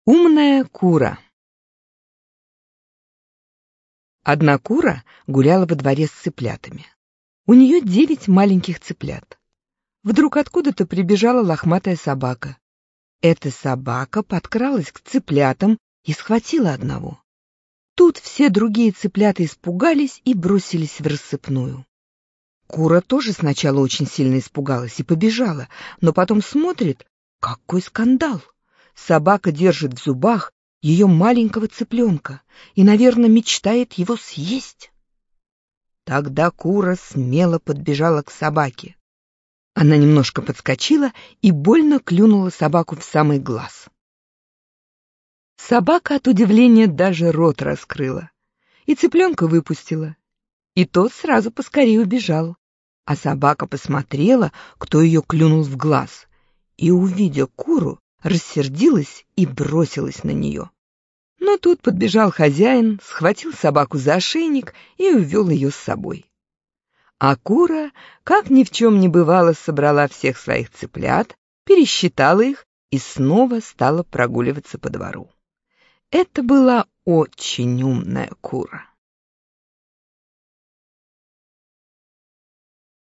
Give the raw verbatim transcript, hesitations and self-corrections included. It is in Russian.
Умная кура. Одна кура гуляла во дворе с цыплятами. У нее девять маленьких цыплят. Вдруг откуда-то прибежала лохматая собака. Эта собака подкралась к цыплятам и схватила одного. Тут все другие цыплята испугались и бросились в рассыпную. Кура тоже сначала очень сильно испугалась и побежала, но потом смотрит, какой скандал. Собака держит в зубах ее маленького цыпленка и, наверное, мечтает его съесть. Тогда кура смело подбежала к собаке. Она немножко подскочила и больно клюнула собаку в самый глаз. Собака от удивления даже рот раскрыла и цыпленка выпустила, и тот сразу поскорее убежал. А собака посмотрела, кто ее клюнул в глаз, и, увидя куру, рассердилась и бросилась на нее. Но тут подбежал хозяин, схватил собаку за ошейник и увел ее с собой. А кура, как ни в чем не бывало, собрала всех своих цыплят, пересчитала их и снова стала прогуливаться по двору. Это была очень умная кура.